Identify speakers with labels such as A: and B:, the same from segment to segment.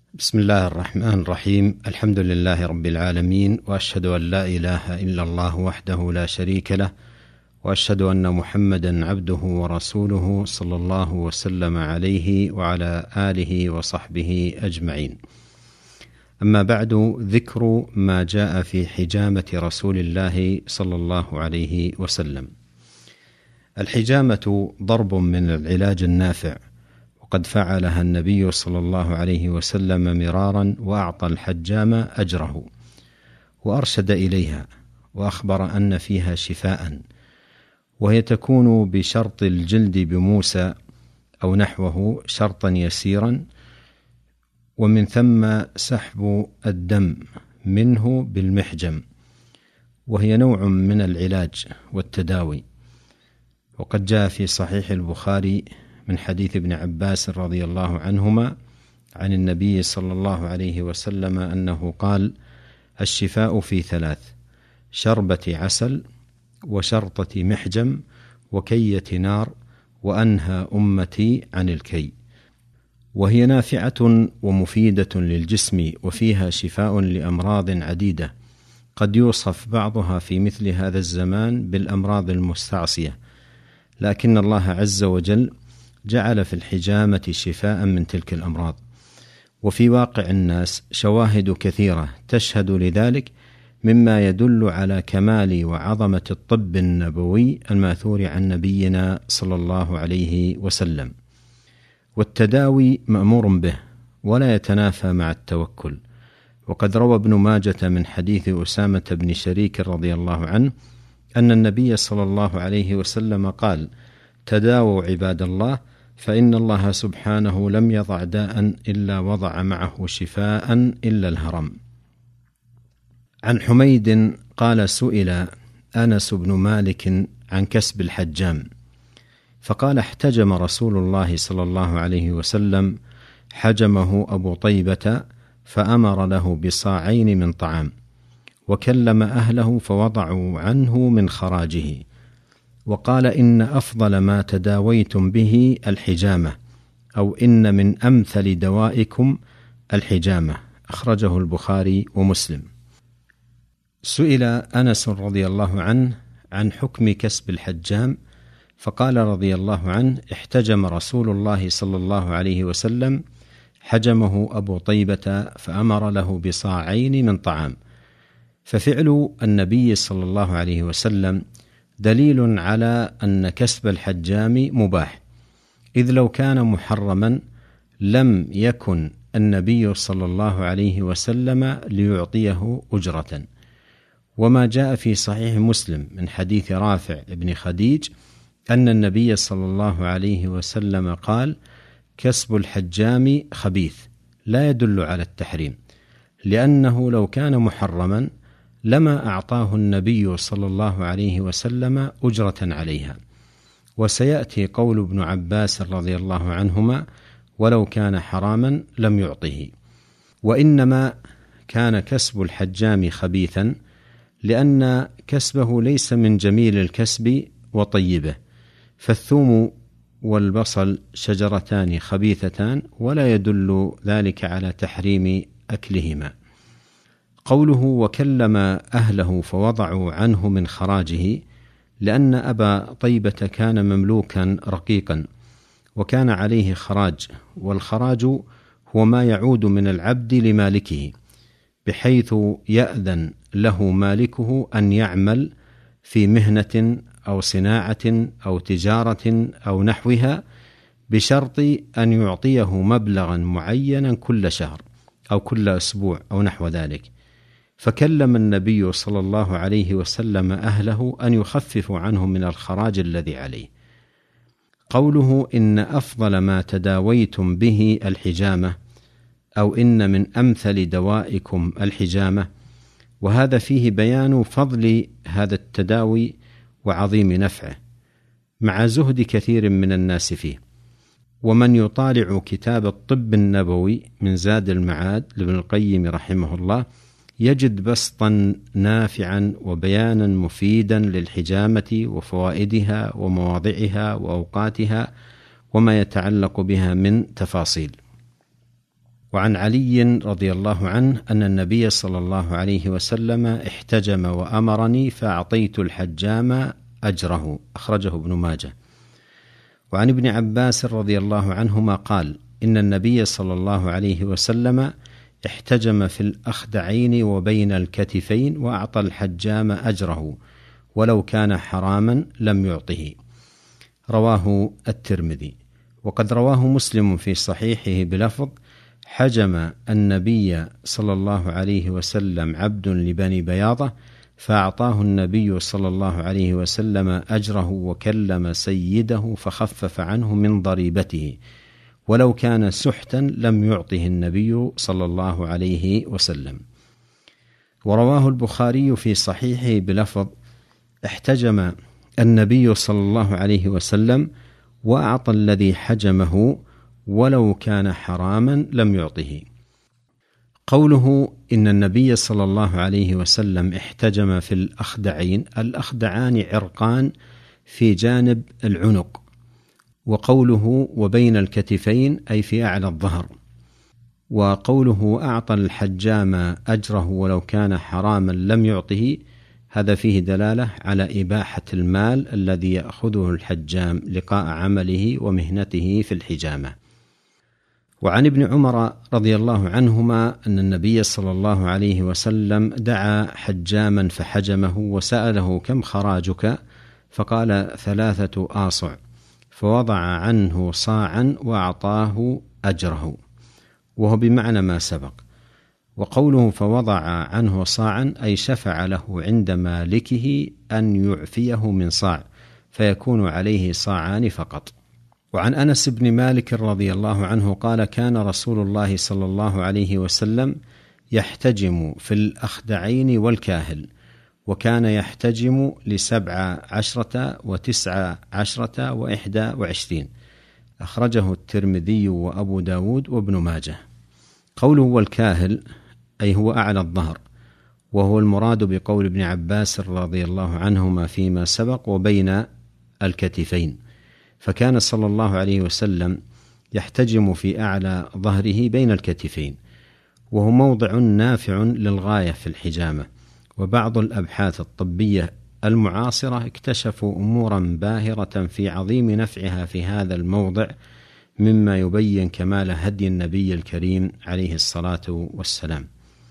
A: بسم الله الرحمن الرحيم. الحمد لله رب العالمين، وأشهد أن لا إله إلا الله وحده لا شريك له، وأشهد أن محمدا عبده ورسوله صلى الله وسلم عليه وعلى آله وصحبه أجمعين. أما بعد، ذكر ما جاء في حجامة رسول الله صلى الله عليه وسلم. الحجامة ضرب من العلاج النافع، وقد فعلها النبي صلى الله عليه وسلم مرارا، وأعطى الحجام أجره وأرشد إليها، وأخبر أن فيها شفاء، وهي تكون بشرط الجلد بموسى أو نحوه شرطا يسيرا، ومن ثم سحب الدم منه بالمحجم، وهي نوع من العلاج والتداوي. وقد جاء في صحيح البخاري من حديث ابن عباس رضي الله عنهما عن النبي صلى الله عليه وسلم أنه قال: الشفاء في ثلاث: شربة عسل، وشرطة محجم، وكية نار، وأنهى أمتي عن الكي. وهي نافعة ومفيدة للجسم، وفيها شفاء لأمراض عديدة قد يوصف بعضها في مثل هذا الزمان بالأمراض المستعصية، لكن الله عز وجل جعل في الحجامة شفاء من تلك الأمراض. وفي واقع الناس شواهد كثيرة تشهد لذلك، مما يدل على كمال وعظمة الطب النبوي الماثور عن نبينا صلى الله عليه وسلم. والتداوي مأمور به ولا يتنافى مع التوكل. وقد روى ابن ماجة من حديث أسامة بن شريك رضي الله عنه أن النبي صلى الله عليه وسلم قال: تداووا عباد الله، فإن الله سبحانه لم يضع داء إلا وضع معه شفاء إلا الهرم. عن حميد قال: سئل أنس بن مالك عن كسب الحجام، فقال: احتجم رسول الله صلى الله عليه وسلم، حجمه أبو طيبة فأمر له بصاعين من طعام، وكلم أهله فوضعوا عنه من خراجه، وقال: إن أفضل ما تداويتم به الحجامة، أو إن من أمثل دوائكم الحجامة. أخرجه البخاري ومسلم. سئل أنس رضي الله عنه عن حكم كسب الحجام، فقال رضي الله عنه: احتجم رسول الله صلى الله عليه وسلم، حجمه أبو طيبة فأمر له بصاعين من طعام. ففعل النبي صلى الله عليه وسلم دليل على أن كسب الحجام مباح، إذ لو كان محرما لم يكن النبي صلى الله عليه وسلم ليعطيه أجرة. وما جاء في صحيح مسلم من حديث رافع بن خديج أن النبي صلى الله عليه وسلم قال: كسب الحجام خبيث، لا يدل على التحريم، لأنه لو كان محرما لما أعطاه النبي صلى الله عليه وسلم أجرة عليها. وسيأتي قول ابن عباس رضي الله عنهما: ولو كان حراما لم يعطه. وإنما كان كسب الحجام خبيثا لأن كسبه ليس من جميل الكسب وطيبه، فالثوم والبصل شجرتان خبيثتان، ولا يدل ذلك على تحريم أكلهما. قوله وكلم أهله فوضعوا عنه من خراجه، لأن أبا طيبة كان مملوكا رقيقا، وكان عليه خراج، والخراج هو ما يعود من العبد لمالكه، بحيث يأذن له مالكه أن يعمل في مهنة أو صناعة أو تجارة أو نحوها، بشرط أن يعطيه مبلغا معينا كل شهر أو كل أسبوع أو نحو ذلك. فكلم النبي صلى الله عليه وسلم أهله أن يخففوا عنه من الخراج الذي عليه. قوله إن أفضل ما تداويتم به الحجامة، أو إن من أمثل دوائكم الحجامة، وهذا فيه بيان فضل هذا التداوي وعظيم نفعه، مع زهد كثير من الناس فيه. ومن يطالع كتاب الطب النبوي من زاد المعاد لابن القيم رحمه الله يجد بسطا نافعا وبيانا مفيدا للحجامة وفوائدها ومواضعها وأوقاتها وما يتعلق بها من تفاصيل. وعن علي رضي الله عنه أن النبي صلى الله عليه وسلم احتجم وأمرني فأعطيت الحجام أجره، أخرجه ابن ماجه. وعن ابن عباس رضي الله عنهما قال: إن النبي صلى الله عليه وسلم احتجم في الأخدعين وبين الكتفين وأعطى الحجام أجره ولو كان حراما لم يعطه. رواه الترمذي. وقد رواه مسلم في صحيحه بلفظ: حجم النبي صلى الله عليه وسلم عبد لبني بياضة فأعطاه النبي صلى الله عليه وسلم أجره وكلم سيده فخفف عنه من ضريبته ولو كان سحتا لم يعطه النبي صلى الله عليه وسلم. ورواه البخاري في صحيحه بلفظ: احتجم النبي صلى الله عليه وسلم وأعطى الذي حجمه ولو كان حراما لم يعطه. قوله إن النبي صلى الله عليه وسلم احتجم في الأخدعين، الأخدعان عرقان في جانب العنق، وقوله وبين الكتفين أي في أعلى الظهر. وقوله أعطى الحجام أجره ولو كان حراما لم يعطه، هذا فيه دلالة على إباحة المال الذي يأخذه الحجام لقاء عمله ومهنته في الحجامة. وعن ابن عمر رضي الله عنهما أن النبي صلى الله عليه وسلم دعا حجاما فحجمه وسأله: كم خراجك؟ فقال: 3 آصع، فوضع عنه صاعا وأعطاه أجره، وهو بمعنى ما سبق. وقوله فوضع عنه صاعا أي شفع له عند مالكه أن يعفيه من صاع فيكون عليه صاعان فقط. وعن أنس بن مالك رضي الله عنه قال: كان رسول الله صلى الله عليه وسلم يحتجم في الأخدعين والكاهل، وكان يحتجم ل17 و19 و21. أخرجه الترمذي وأبو داود وابن ماجه. قوله والكاهل أي هو أعلى الظهر، وهو المراد بقول ابن عباس رضي الله عنهما فيما سبق وبين الكتفين، فكان صلى الله عليه وسلم يحتجم في أعلى ظهره بين الكتفين، وهو موضع نافع للغاية في الحجامة. وبعض الأبحاث الطبية المعاصرة اكتشفوا أمورا باهرة في عظيم نفعها في هذا الموضع، مما يبين كمال هدي النبي الكريم عليه الصلاة والسلام.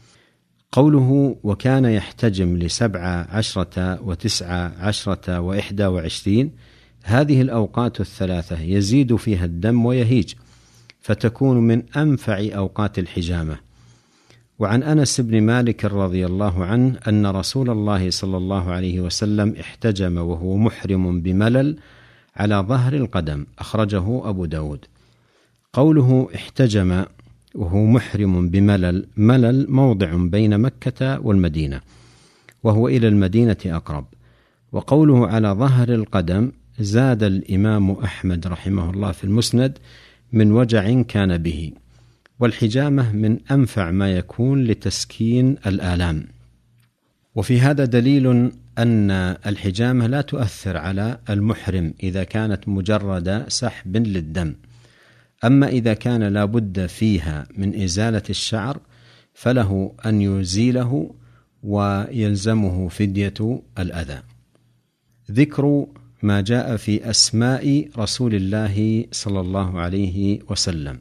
A: قوله وكان يحتجم ل17 و19 و21، هذه الأوقات الثلاثة يزيد فيها الدم ويهيج، فتكون من أنفع أوقات الحجامة. وعن أنس بن مالك رضي الله عنه أن رسول الله صلى الله عليه وسلم احتجم وهو محرم بملل على ظهر القدم، أخرجه أبو داود. قوله احتجم وهو محرم بملل، ملل موضع بين مكة والمدينة، وهو إلى المدينة أقرب. وقوله على ظهر القدم زاد الإمام أحمد رحمه الله في المسند: من وجع كان به. والحجامة من أنفع ما يكون لتسكين الآلام. وفي هذا دليل أن الحجامة لا تؤثر على المحرم إذا كانت مجرد سحب للدم. أما إذا كان لا بد فيها من إزالة الشعر فله أن يزيله ويلزمه فدية الأذى. ذكر ما جاء في أسماء رسول الله صلى الله عليه وسلم.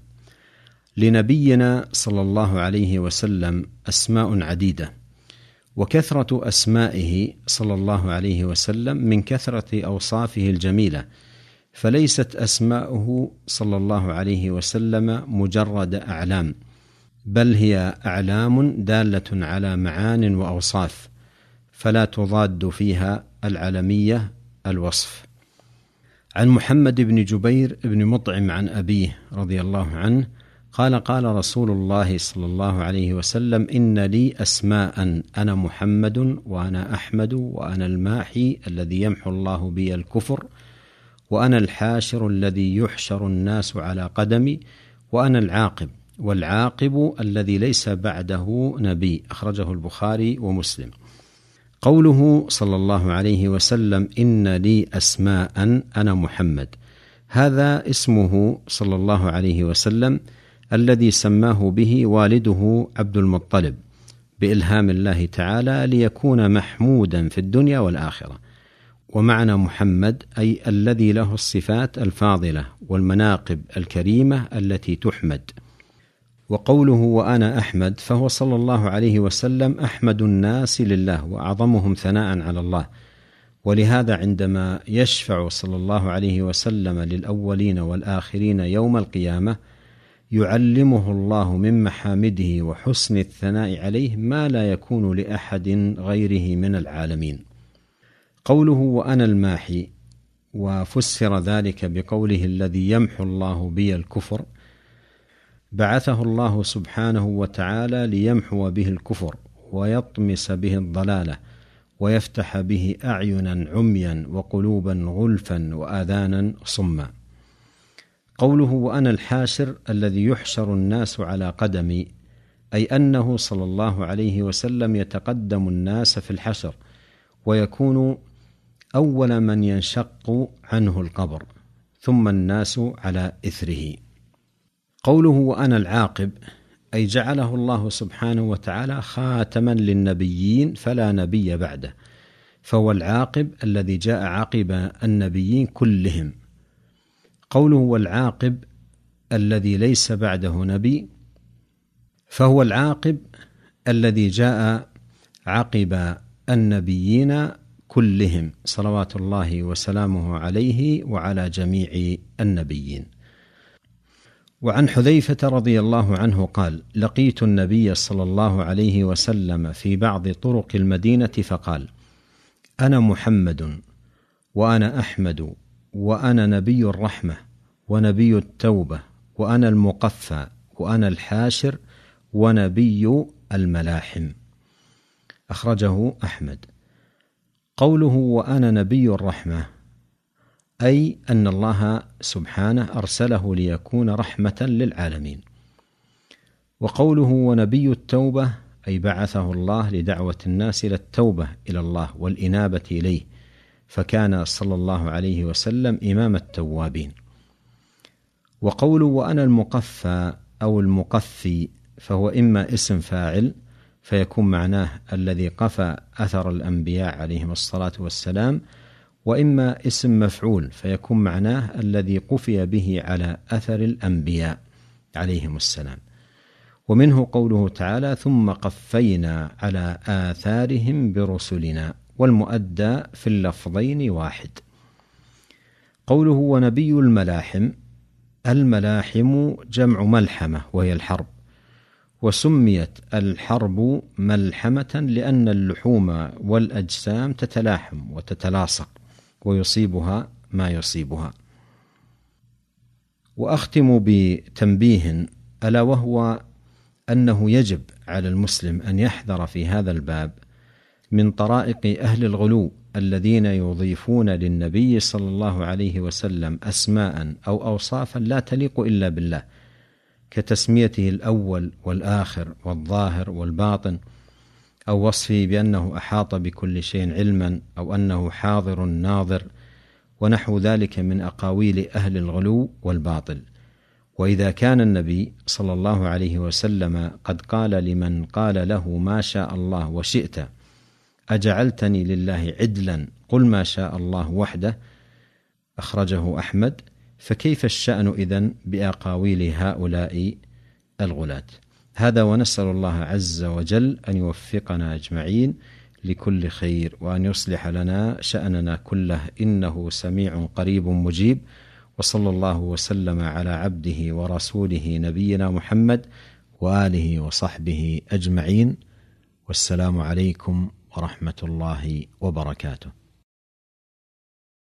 A: لنبينا صلى الله عليه وسلم أسماء عديدة، وكثرة أسمائه صلى الله عليه وسلم من كثرة أوصافه الجميلة، فليست أسماؤه صلى الله عليه وسلم مجرد أعلام، بل هي أعلام دالة على معان وأوصاف، فلا تضاد فيها العلمية الوصف. عن محمد بن جبير بن مطعم عن أبيه رضي الله عنه قال: قال رسول الله صلى الله عليه وسلم: إن لي أسماء أنا محمد وأنا أحمد وأنا الماحي الذي يمحو الله بي الكفر وأنا الحاشر الذي يحشر الناس على قدمي وأنا العاقب والعاقب الذي ليس بعده نبي، أخرجه البخاري ومسلم. قوله صلى الله عليه وسلم: إن لي أسماء أنا محمد، هذا اسمه صلى الله عليه وسلم الذي سماه به والده عبد المطلب بإلهام الله تعالى ليكون محمودا في الدنيا والآخرة. ومعنى محمد أي الذي له الصفات الفاضلة والمناقب الكريمة التي تحمد. وقوله وأنا أحمد فهو صلى الله عليه وسلم أحمد الناس لله وأعظمهم ثناء على الله. ولهذا عندما يشفع صلى الله عليه وسلم للأولين والآخرين يوم القيامة يعلمه الله من محامده وحسن الثناء عليه ما لا يكون لأحد غيره من العالمين. قوله وأنا الماحي، وفسر ذلك بقوله الذي يمحو الله بي الكفر، بعثه الله سبحانه وتعالى ليمحو به الكفر ويطمس به الضلالة ويفتح به أعينا عميا وقلوبا غلفا وآذانا صما. قوله وأنا الحاشر الذي يحشر الناس على قدمي، أي أنه صلى الله عليه وسلم يتقدم الناس في الحشر ويكون أول من ينشق عنه القبر ثم الناس على إثره. قوله وأنا العاقب، أي جعله الله سبحانه وتعالى خاتما للنبيين فلا نبي بعده، فهو العاقب الذي جاء عقب النبيين كلهم. قوله والعاقب الذي ليس بعده نبي، فهو العاقب الذي جاء عقب النبيين كلهم صلوات الله وسلامه عليه وعلى جميع النبيين. وعن حذيفة رضي الله عنه قال لقيت النبي صلى الله عليه وسلم في بعض طرق المدينة فقال أنا محمد وأنا أحمد وأنا نبي الرحمة ونبي التوبة وأنا المقفى وأنا الحاشر ونبي الملاحم. أخرجه أحمد. قوله وأنا نبي الرحمة، أي أن الله سبحانه أرسله ليكون رحمة للعالمين. وقوله ونبي التوبة، أي بعثه الله لدعوة الناس إلى التوبة إلى الله والإنابة إليه، فكان صلى الله عليه وسلم إمام التوابين. وقوله وأنا المقفى أو المقفي، فهو إما اسم فاعل فيكون معناه الذي قفى أثر الأنبياء عليهم الصلاة والسلام، وإما اسم مفعول فيكون معناه الذي قفي به على أثر الأنبياء عليهم السلام. ومنه قوله تعالى ثم قفينا على آثارهم برسلنا، والمؤدى في اللفظين واحد. قوله ونبي الملاحم، الملاحم جمع ملحمة وهي الحرب، وسميت الحرب ملحمة لأن اللحوم والأجسام تتلاحم وتتلاصق ويصيبها ما يصيبها. وأختم بتنبيه ألا وهو أنه يجب على المسلم أن يحذر في هذا الباب من طرائق أهل الغلو الذين يضيفون للنبي صلى الله عليه وسلم أسماء أو أوصافا لا تليق إلا بالله، كتسميته الأول والآخر والظاهر والباطن، أو وصفه بأنه أحاط بكل شيء علما، أو أنه حاضر ناظر، ونحو ذلك من أقاويل أهل الغلو والباطل. وإذا كان النبي صلى الله عليه وسلم قد قال لمن قال له ما شاء الله وشئت أجعلتني لله عدلا قل ما شاء الله وحده، أخرجه أحمد، فكيف الشأن إذن بأقاويل هؤلاء الغلاة؟ هذا، ونسأل الله عز وجل أن يوفقنا أجمعين لكل خير، وأن يصلح لنا شأننا كله، إنه سميع قريب مجيب. وصلى الله وسلم على عبده ورسوله نبينا محمد وآله وصحبه أجمعين، والسلام عليكم ورحمة الله وبركاته.